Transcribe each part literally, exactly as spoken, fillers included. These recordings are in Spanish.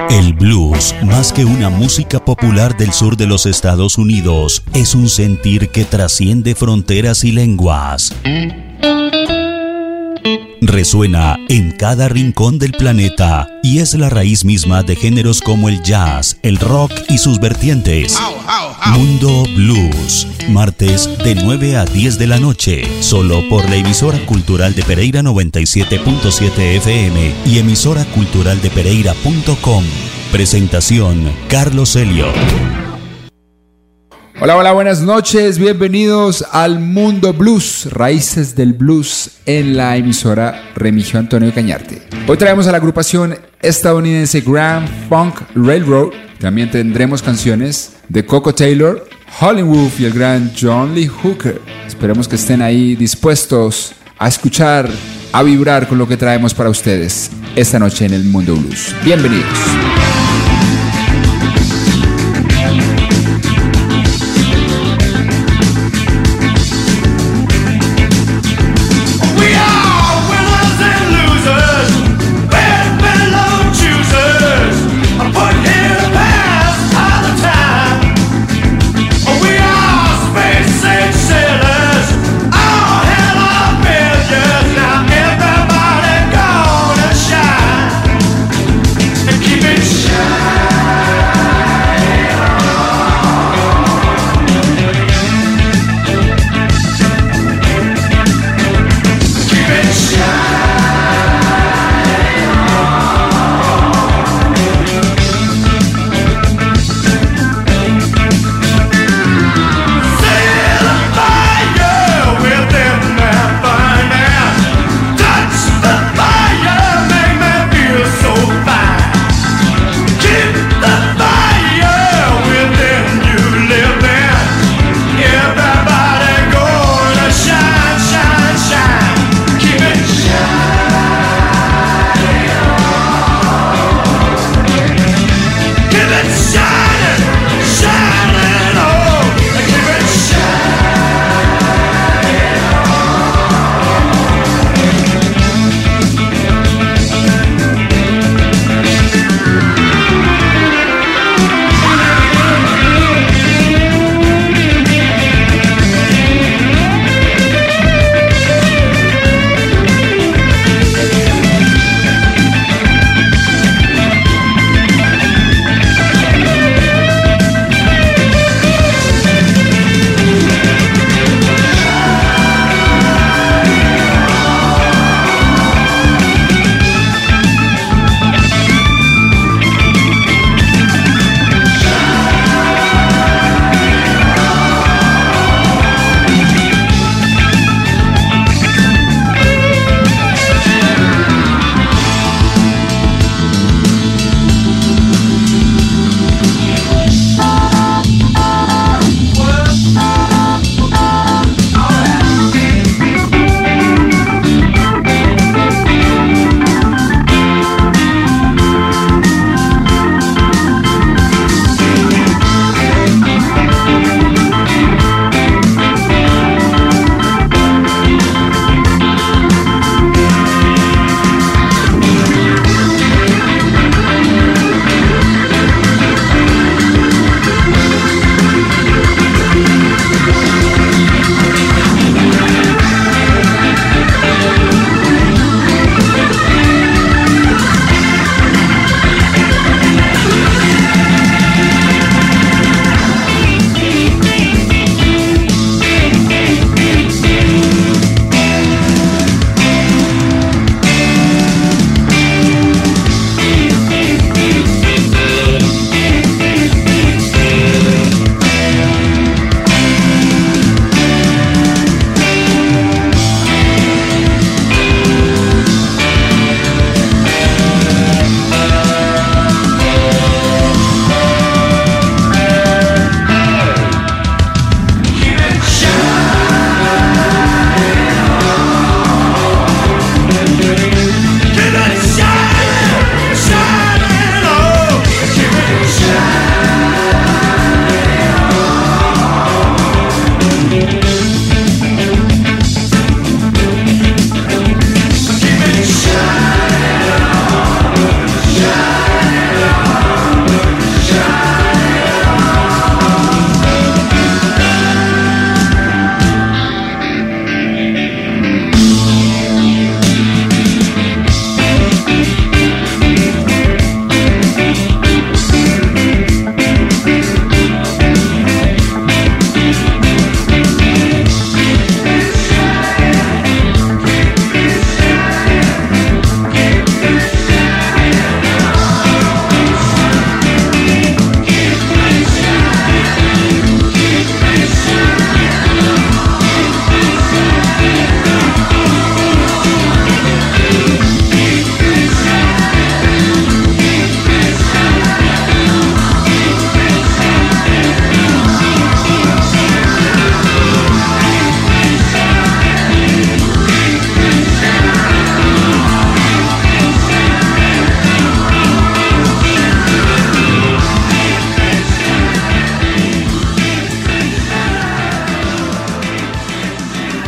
El blues, más que una música popular del sur de los Estados Unidos, es un sentir que trasciende fronteras y lenguas. Resuena en cada rincón del planeta y es la raíz misma de géneros como el jazz, el rock y sus vertientes. Mundo Blues, martes de nueve a diez de la noche, solo por la emisora cultural de Pereira noventa y siete punto siete F M y emisora cultural de pereira punto com. Presentación, Carlos Elliot. Hola, hola, buenas noches, bienvenidos al Mundo Blues, raíces del blues en la emisora Remigio Antonio Cañarte. Hoy traemos a la agrupación estadounidense Grand Funk Railroad. También tendremos canciones de Coco Taylor, Hollywood y el gran John Lee Hooker. Esperemos que estén ahí dispuestos a escuchar, a vibrar con lo que traemos para ustedes esta noche en el Mundo Blues. Bienvenidos. Keep it shine.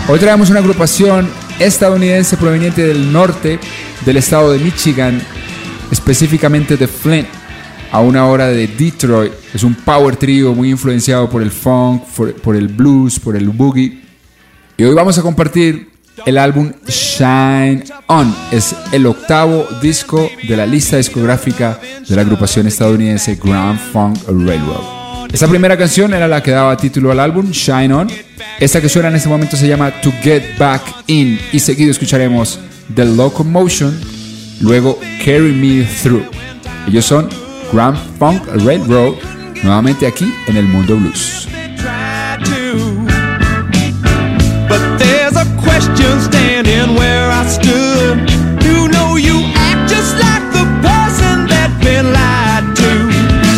Hoy traemos una agrupación estadounidense proveniente del norte del estado de Michigan, específicamente de Flint, a una hora de Detroit. Es un power trio muy influenciado por el funk, por, por el blues, por el boogie. Y hoy vamos a compartir el álbum Shine On. Es el octavo disco de la lista discográfica de la agrupación estadounidense Grand Funk Railroad. Esta primera canción era la que daba título al álbum, Shine On. Esta que suena en este momento se llama To Get Back In. Y seguido escucharemos The Locomotion, luego Carry Me Through. Ellos son Grand Funk Railroad, nuevamente aquí en el Mundo Blues. But there's a question standing where I stood. You know you act just like the person that's been lied to.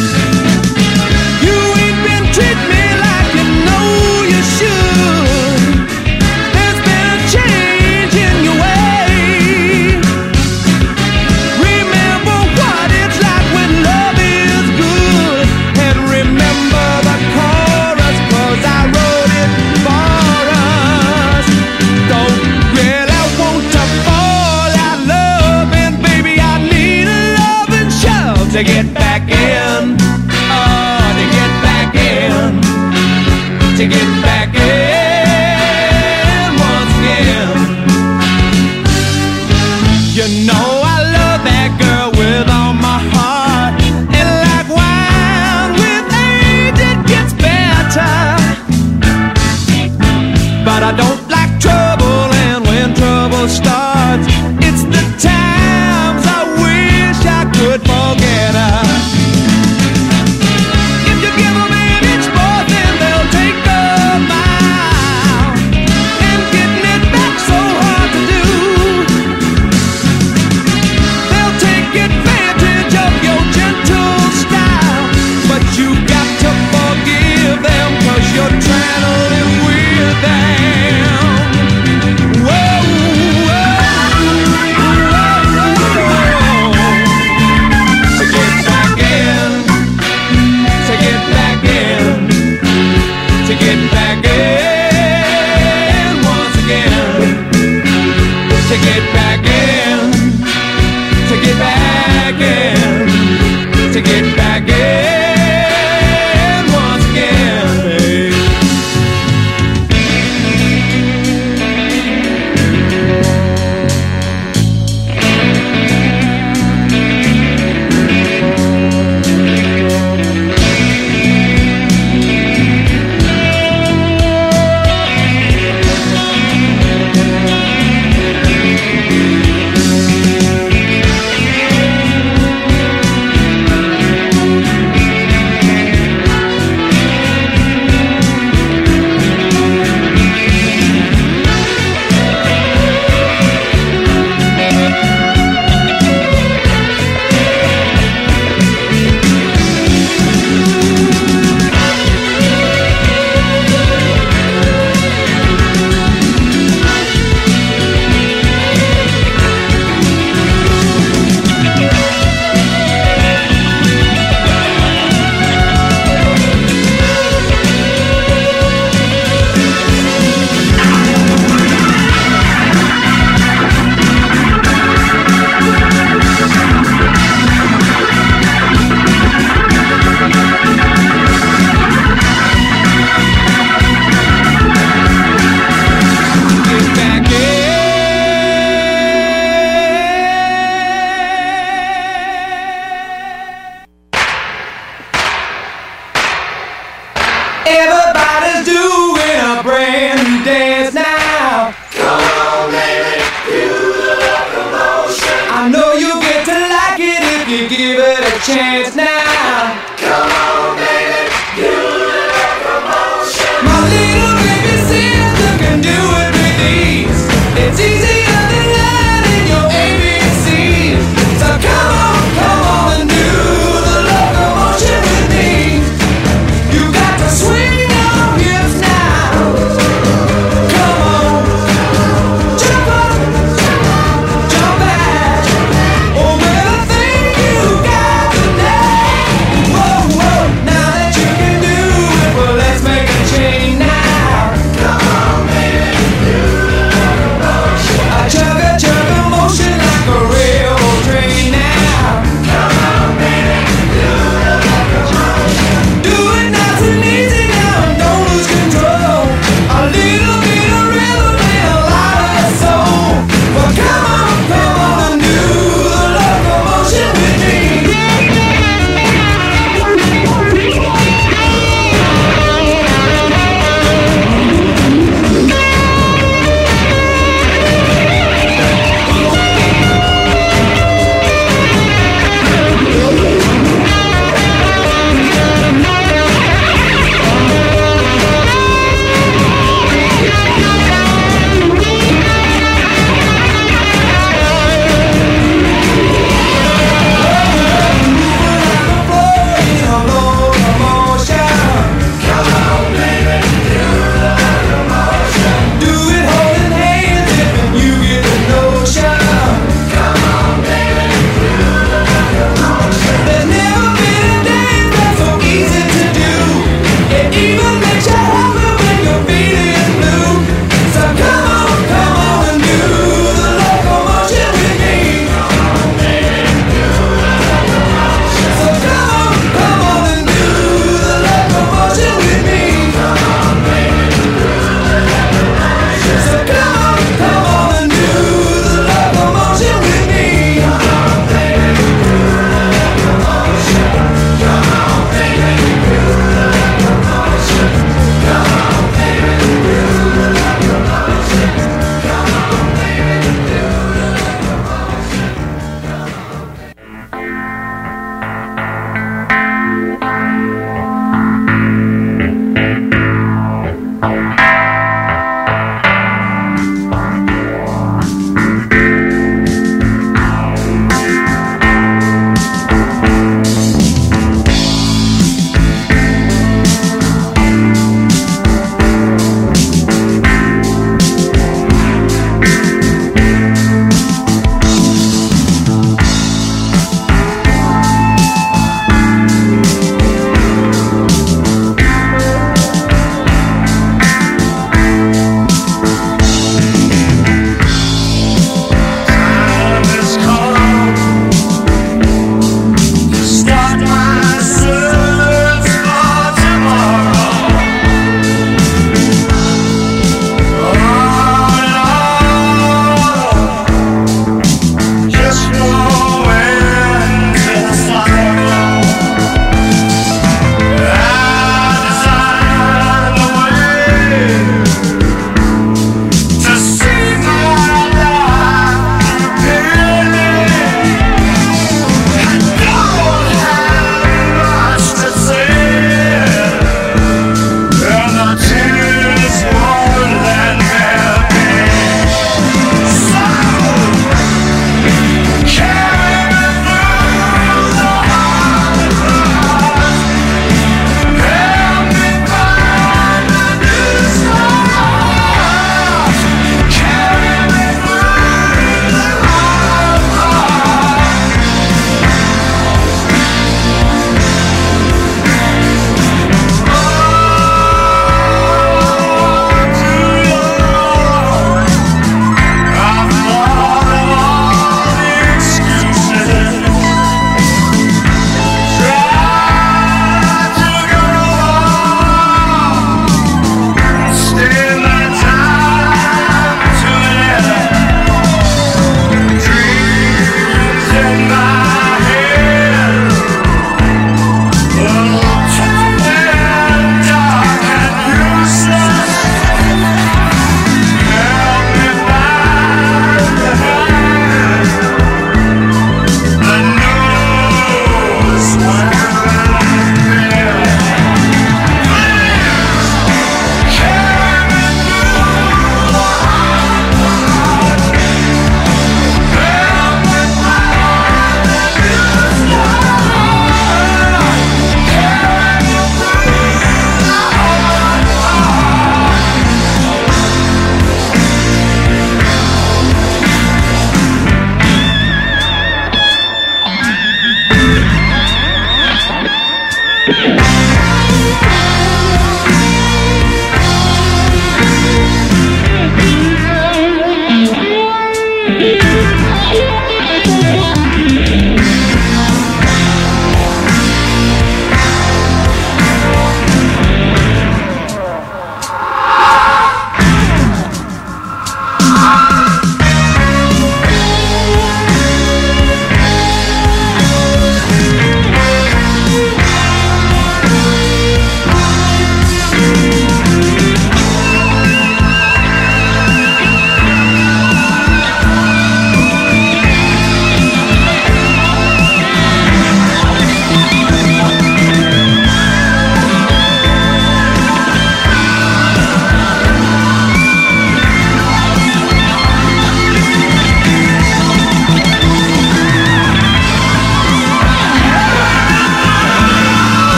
You ain't been treating me like you know you should. There's been a change in your way. Remember what it's like when love is good. And remember the chorus, 'cause I wrote it for us. Don't really want to fall out loving, baby, I need a loving shove to get back in. Oh, to get back in. To get back in once again. You know I love that girl with all my heart. And like wine with age it gets better. But I don't like trouble, and when trouble starts, it's the times I wish I could forget her. If you give them an inch more, then they'll take a mile. And getting it back so hard to do. They'll take advantage of your gentle style. But you got to forgive them, 'cause you're trying to live with them. Whoa, whoa, whoa, whoa. To get back in, to get back in, to get back in once again. To get back in, to get back in, to get back in once again, babe. Everybody's doing a brand new dance now. Come on, baby, do the locomotion. I know you'll get to like it if you give it a chance now. Come on, baby, do the locomotion. My little baby sister can do it with ease. It's easier than learning your A B Cs. So come on, come on and do the locomotion with me. You got to swing your hips now. Come on, jump up, jump back. Oh, well, I think you got the name. Whoa, whoa.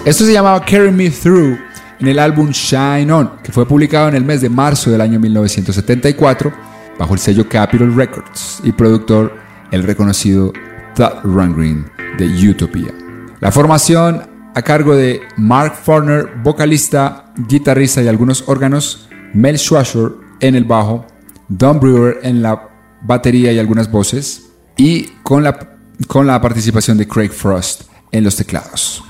Esto se llamaba Carry Me Through en el álbum Shine On, que fue publicado en el mes de marzo del año mil novecientos setenta y cuatro bajo el sello Capitol Records y productor el reconocido Todd Rundgren de Utopia. La formación a cargo de Mark Farner, vocalista, guitarrista y algunos órganos, Mel Schwager en el bajo, Don Brewer en la batería y algunas voces, y con la, con la participación de Craig Frost en los teclados.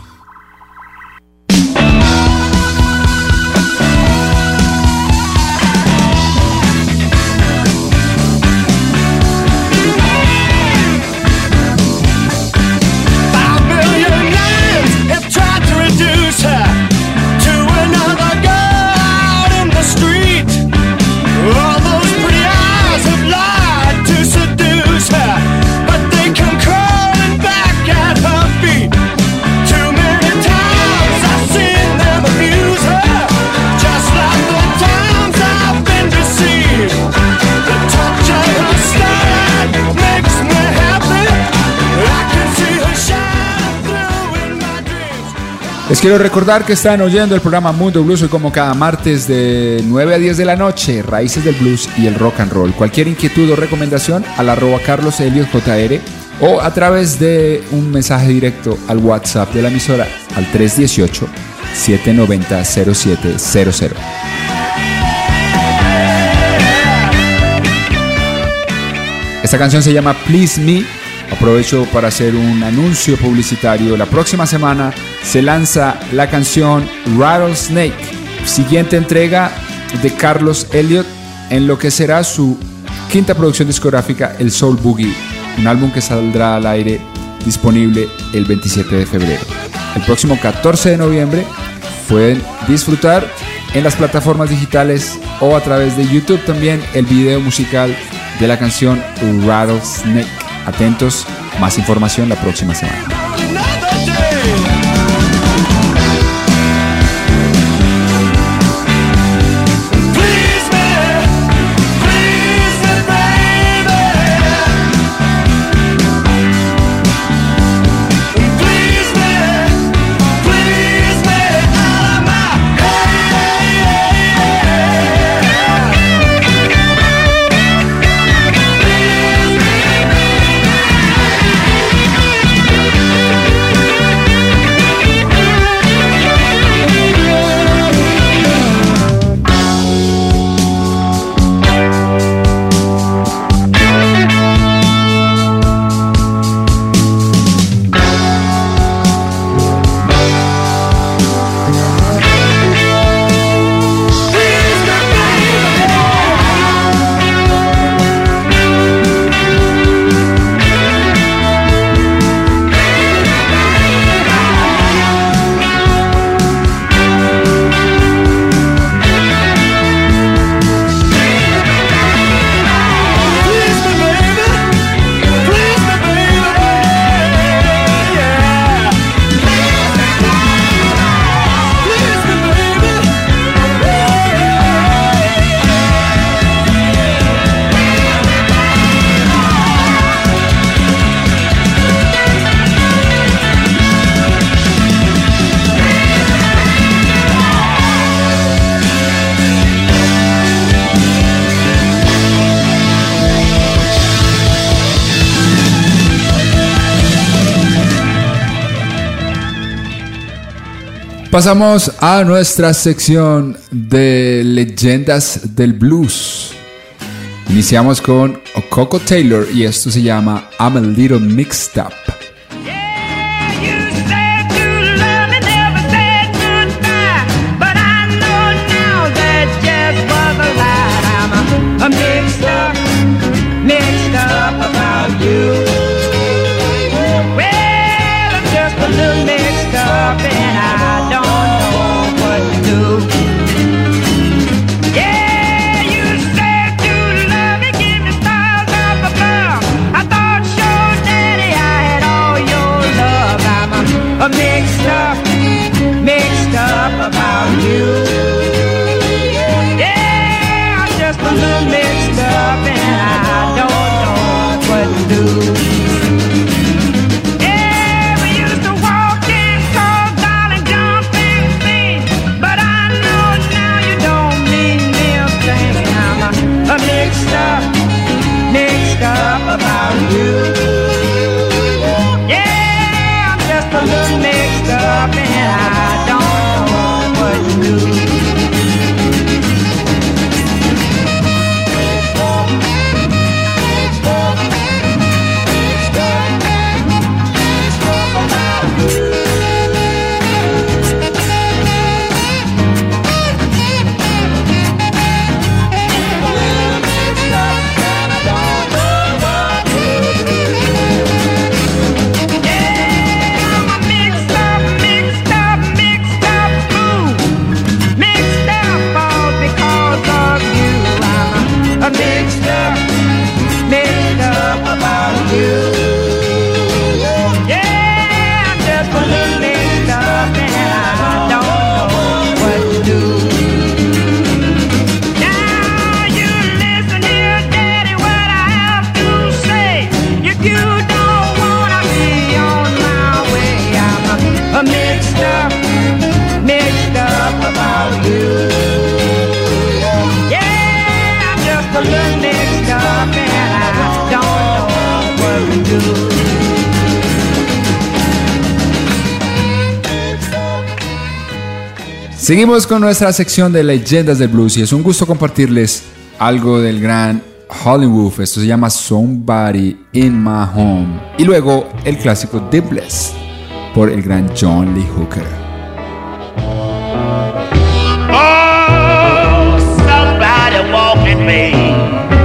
Les quiero recordar que están oyendo el programa Mundo Blues hoy como cada martes de nueve a diez de la noche, Raíces del Blues y el Rock and Roll. Cualquier inquietud o recomendación al arroba Carlos Elliot J R o a través de un mensaje directo al WhatsApp de la emisora al tres uno ocho, siete nueve cero, cero siete cero cero. Esta canción se llama Please Me. Aprovecho para hacer un anuncio publicitario. La próxima semana se lanza la canción Rattlesnake, siguiente entrega de Carlos Elliot en lo que será su quinta producción discográfica, el Soul Boogie, un álbum que saldrá al aire disponible el veintisiete de febrero. El próximo catorce de noviembre pueden disfrutar en las plataformas digitales o a través de YouTube también el video musical de la canción Rattlesnake. Atentos, más información la próxima semana. Pasamos a nuestra sección de leyendas del blues. Iniciamos con Coco Taylor y esto se llama I'm a Little Mixed Up. Yeah, we used to walk in, call Darling John. feeling good. Seguimos con nuestra sección de leyendas del blues y es un gusto compartirles algo del gran Howlin' Wolf. Esto se llama Somebody in My Home. Y luego el clásico Deep Bless por el gran John Lee Hooker. Oh, somebody walking me.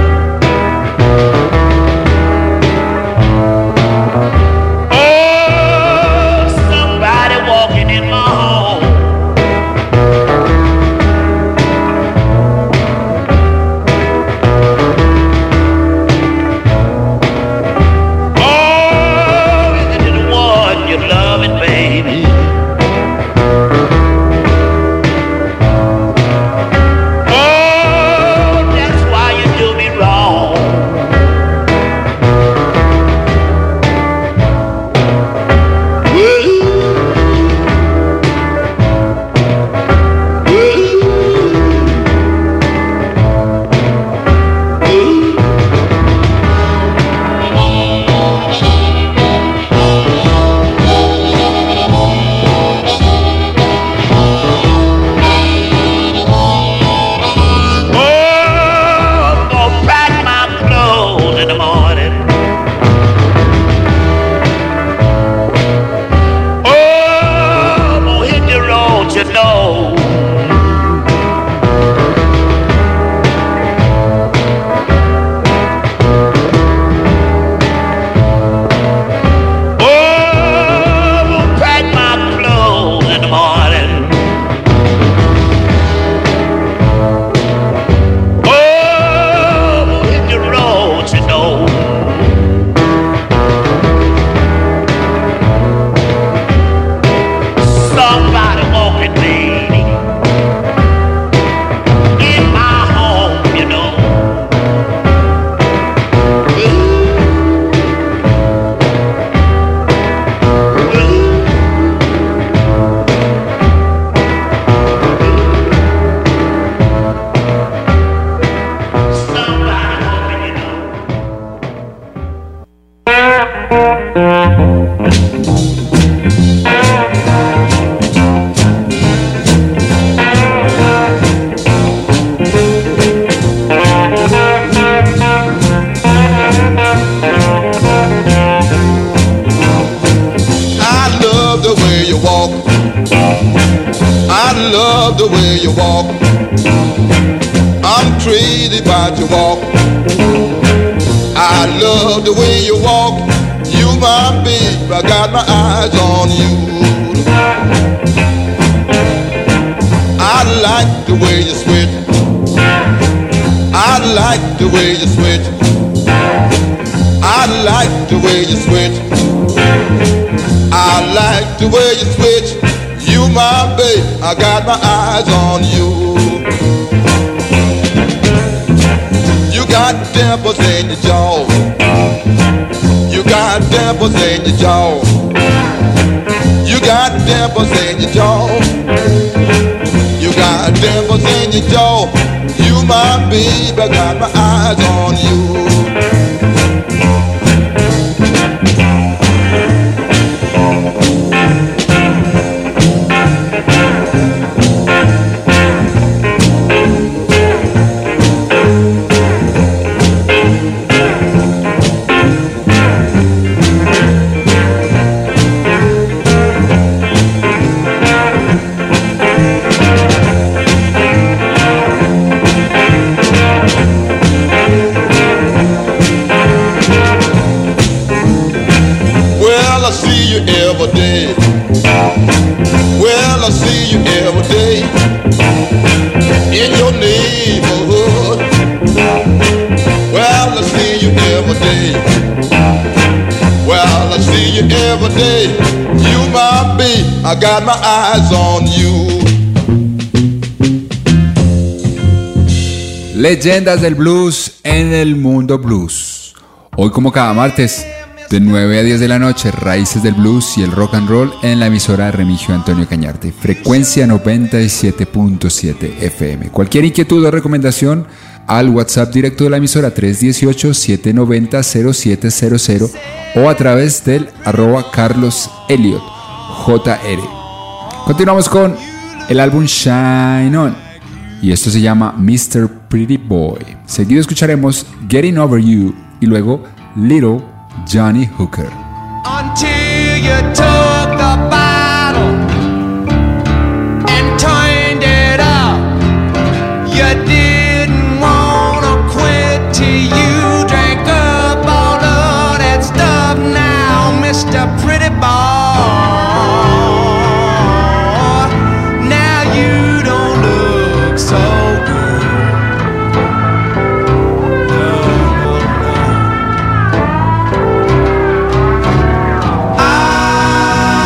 I got my eyes on you. You got dimples in your jaw. You got dimples in your jaw. You got dimples in your jaw. You got dimples in your jaw. You my baby, I got my eyes on you. Every day. Well, I see you every day in your neighborhood. Well, I see you every day. Well, I see you every day. You my babe, I got my eyes on you. Leyendas del blues en el mundo blues. Hoy, como cada martes, de nueve a diez de la noche, Raíces del Blues y el Rock and Roll en la emisora Remigio Antonio Cañarte, frecuencia noventa y siete punto siete F M. Cualquier inquietud o recomendación, al WhatsApp directo de la emisora tres uno ocho, siete nueve cero, cero siete cero cero o a través del arroba Carlos Elliot J R. Continuamos con el álbum Shine On y esto se llama mister Pretty Boy. Seguido escucharemos Getting Over You y luego Little Johnny Hooker. Until you took the bottle and turned it up, you didn't wanna quit till you drank up all of that stuff. Now, mister Pretty Boy, now you don't look so good. I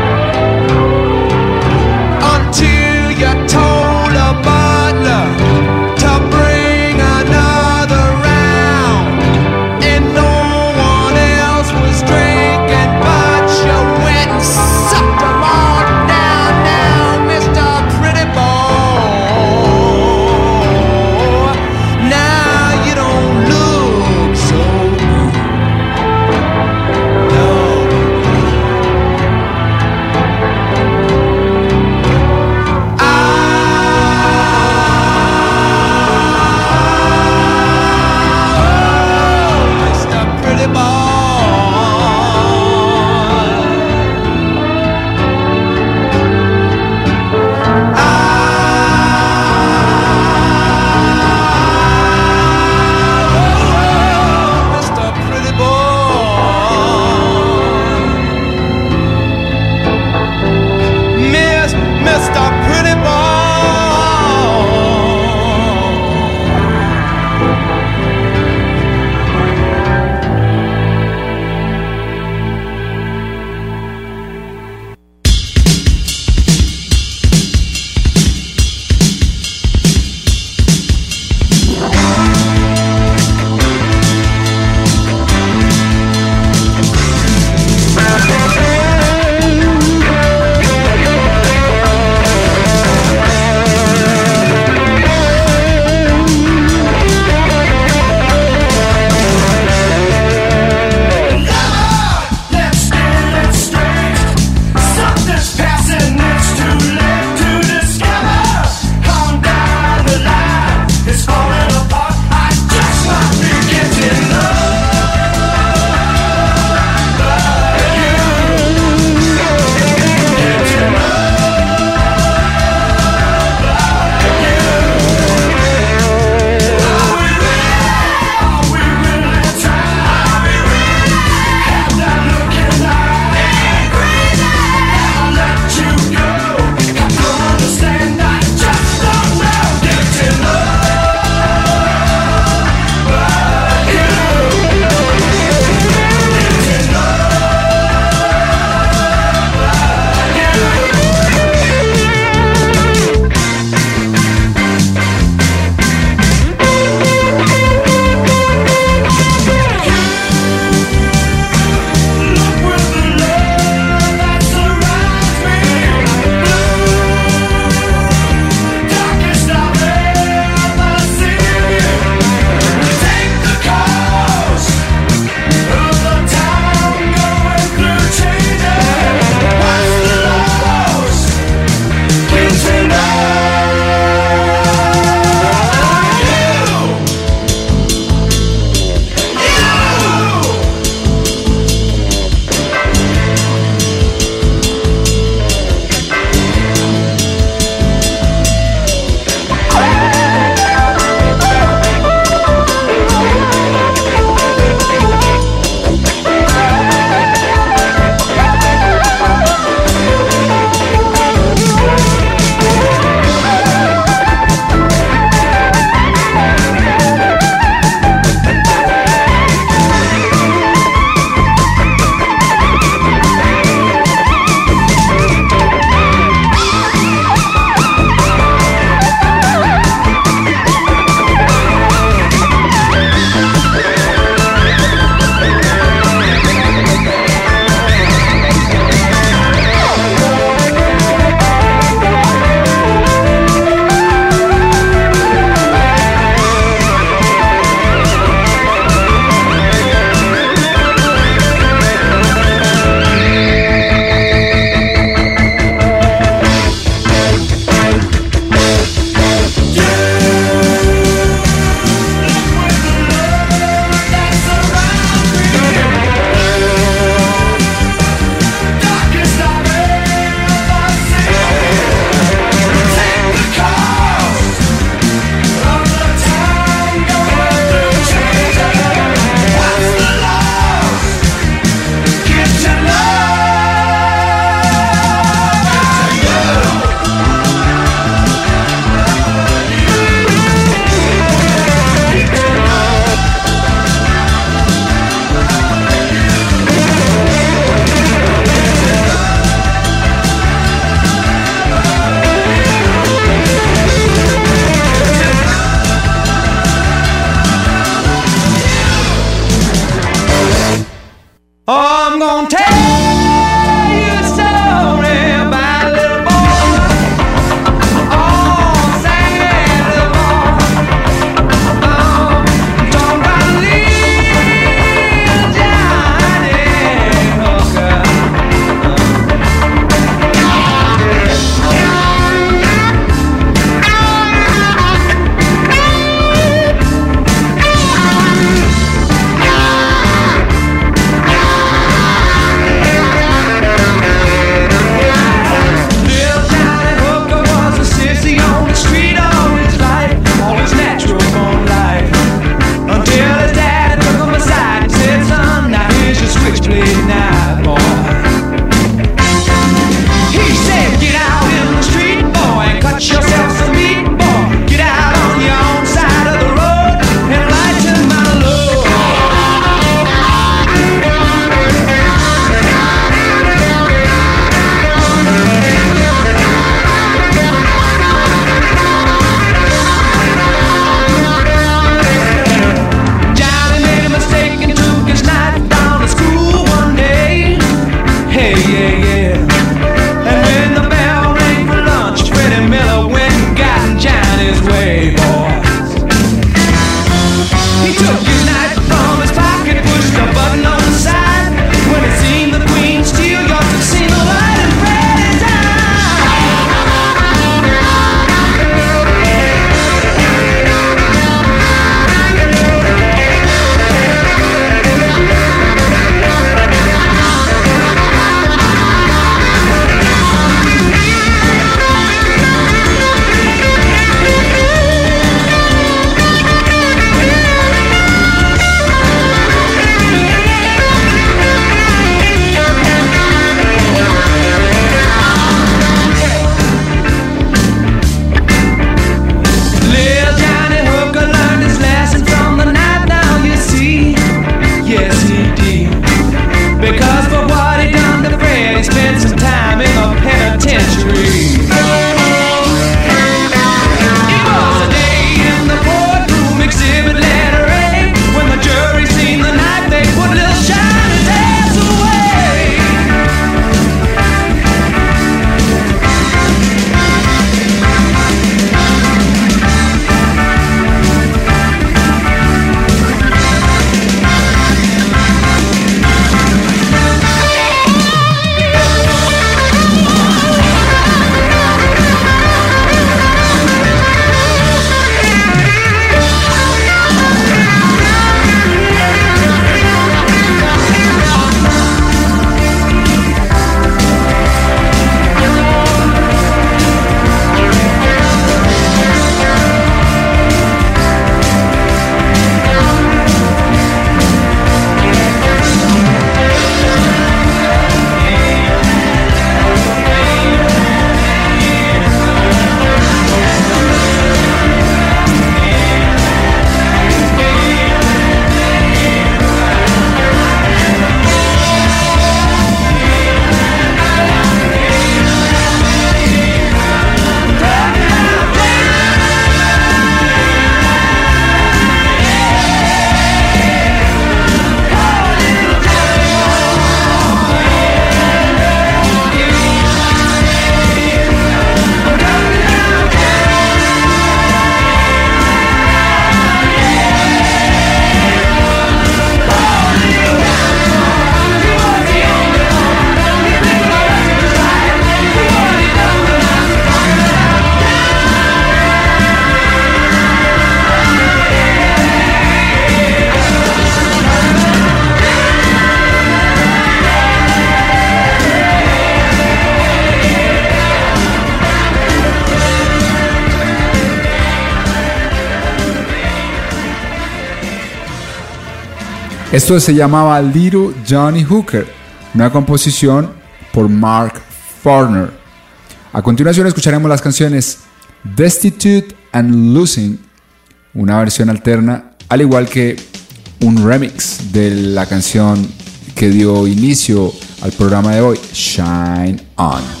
Esto se llamaba Little Johnny Hooker, una composición por Mark Farner. A continuación escucharemos las canciones Destitute and Losing, una versión alterna, al igual que un remix de la canción que dio inicio al programa de hoy, Shine On.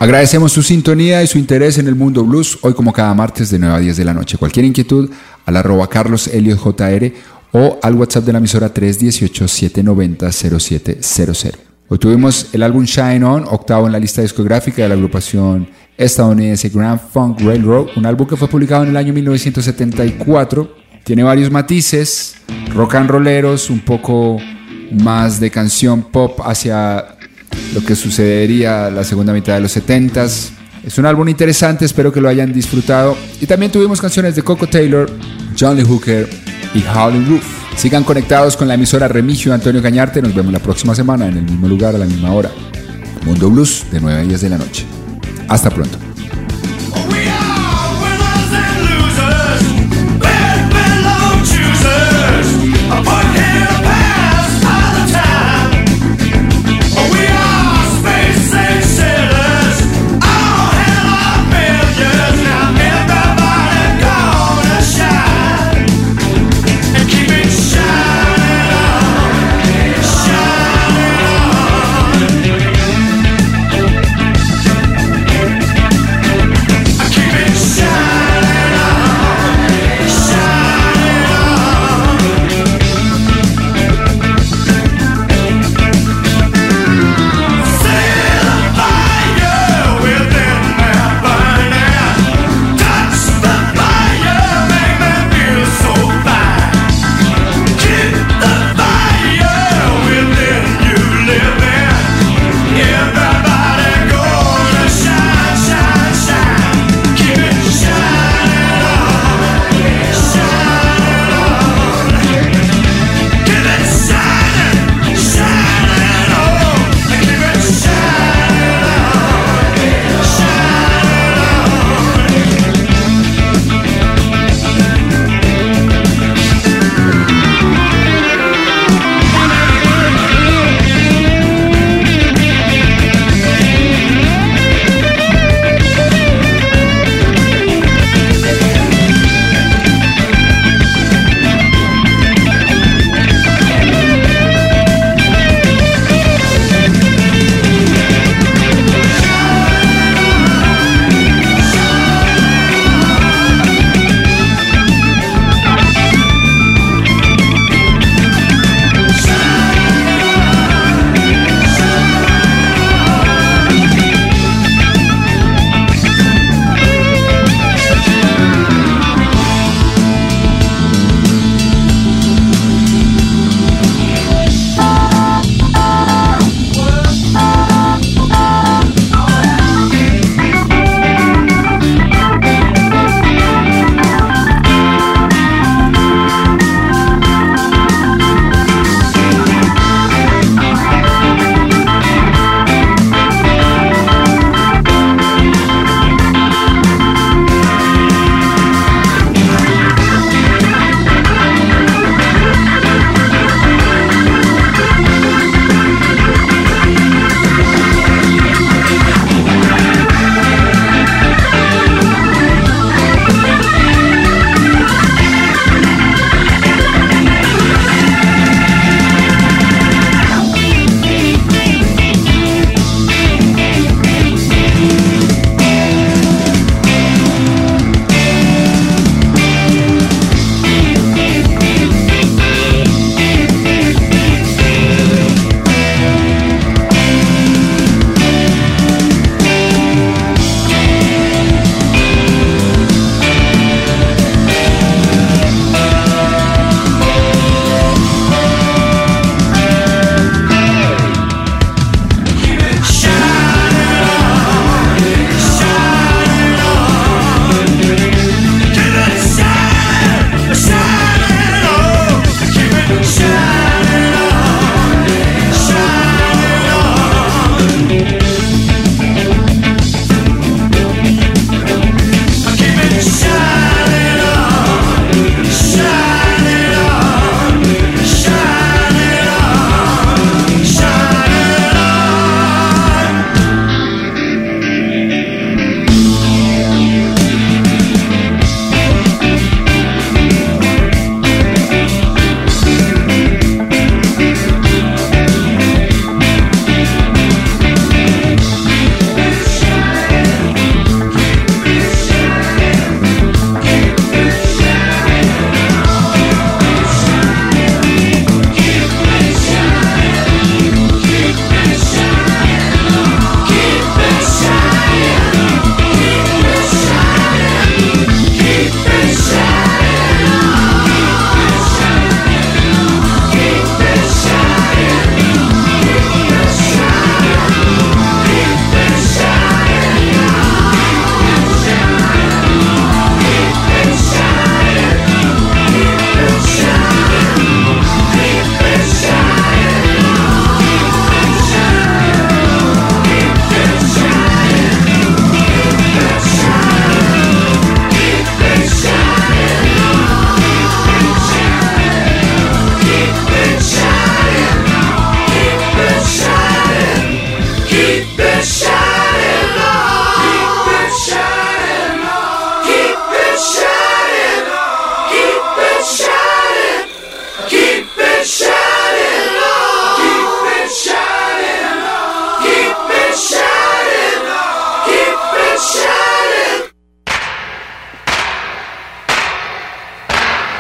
Agradecemos su sintonía y su interés en el mundo blues, hoy como cada martes de nueve a diez de la noche. Cualquier inquietud al arroba Carlos Elliot J R o al WhatsApp de la emisora tres uno ocho, siete nueve cero, cero siete cero cero. Hoy tuvimos el álbum Shine On, octavo en la lista discográfica de la agrupación estadounidense Grand Funk Railroad, un álbum que fue publicado en el año mil novecientos setenta y cuatro. Tiene varios matices, rock and rolleros, un poco más de canción pop hacia lo que sucedería la segunda mitad de los setentas. Es un álbum interesante, espero que lo hayan disfrutado. Y también tuvimos canciones de Coco Taylor, John Lee Hooker y Howlin' Wolf. Sigan conectados con la emisora Remigio Antonio Cañarte. Nos vemos la próxima semana en el mismo lugar a la misma hora. Mundo Blues de nueve a diez de la noche. Hasta pronto.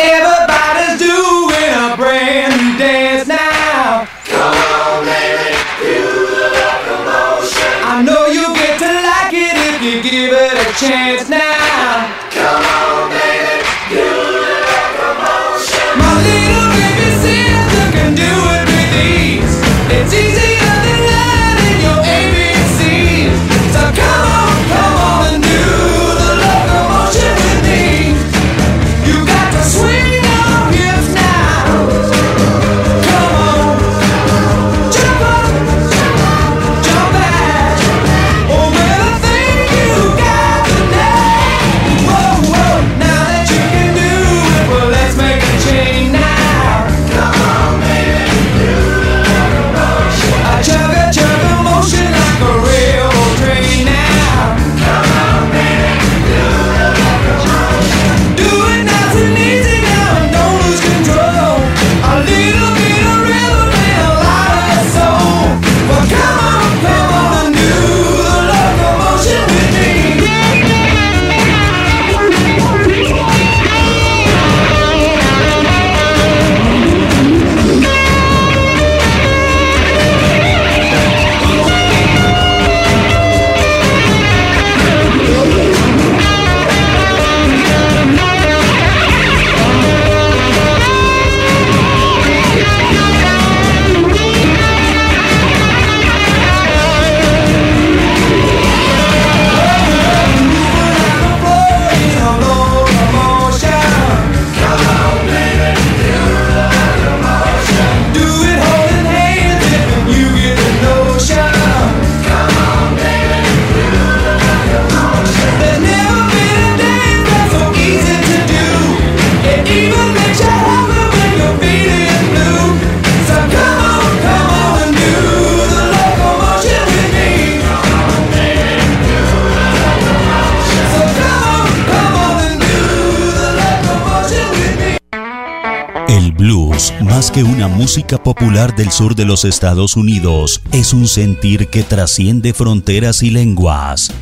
Everybody's doing a brand new dance now. Come on, baby, do the locomotion. I know you'll get to like it if you give it a chance now. Come on, baby, do the locomotion. My little baby sister can do it with ease. It's easier than learning your A B Cs. So come on, come on and do the locomotion with me. You got to swing your hips now. Come on, jump up, jump back. Oh, well, I think you got the knack. Whoa, whoa, now that you can do it, well, let's make a change now. Come on, baby, do the locomotion. I chug a chug a motion like a railroad train now. Come on, baby, do the locomotion. Do it nice and easy now and don't lose control. A little bit of rhythm and a lot of soul. Well, come on, come on and do the locomotion with me. El blues, más que una música popular del sur de los Estados Unidos, es un sentir que trasciende fronteras y lenguas.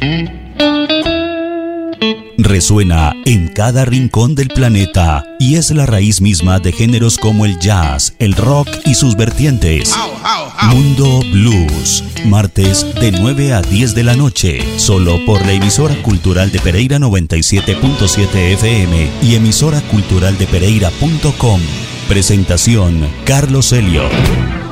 Resuena en cada rincón del planeta y es la raíz misma de géneros como el jazz, el rock y sus vertientes. Mundo Blues, martes de nueve a diez de la noche, solo por la emisora cultural de Pereira noventa y siete punto siete F M y emisora cultural de Pereira punto com. Presentación Carlos Elliot.